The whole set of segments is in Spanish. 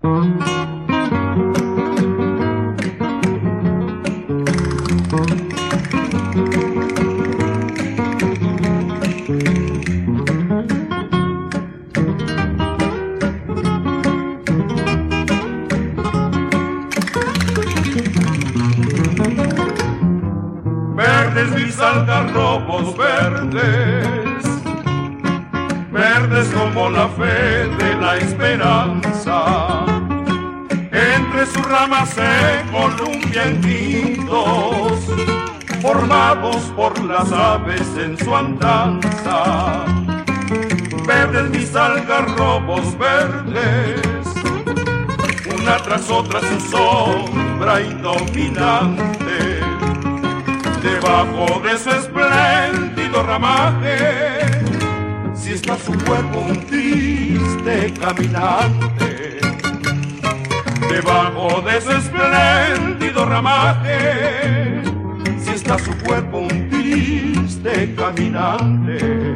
Verdes mis algarrobos verdes, verdes como la fe de la esperanza. Entre sus ramas se columpian nidos, formados por las aves en su andanza. Verdes mis algarrobos verdes, una tras otra su sombra indominante. Debajo de su espléndido ramaje, si está su cuerpo un triste caminante. Debajo de su espléndido ramaje, si está su cuerpo un triste caminante.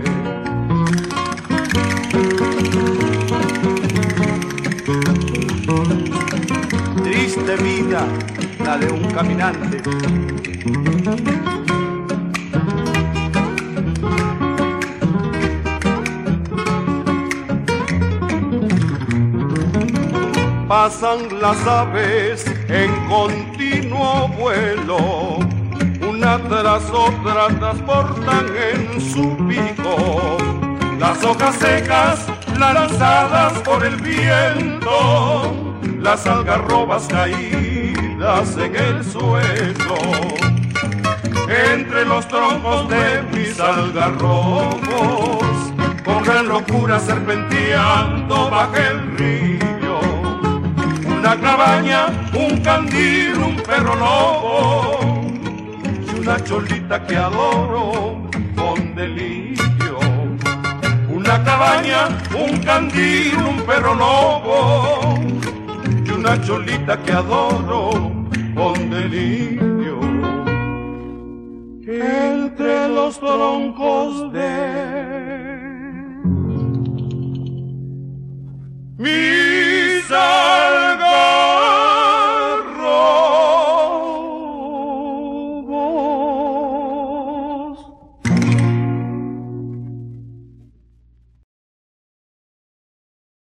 Triste vida la de un caminante. Pasan las aves en continuo vuelo, una tras otra transportan en su pico las hojas secas lanzadas por el viento, las algarrobas caídas en el suelo. Entre los troncos de mis algarrobos, con gran locura serpenteando baja el río, una cabaña, un candil, un perro lobo y una cholita que adoro con delirio. Una cabaña, un candil, un perro lobo y una cholita que adoro con delirio. Entre los troncos de mi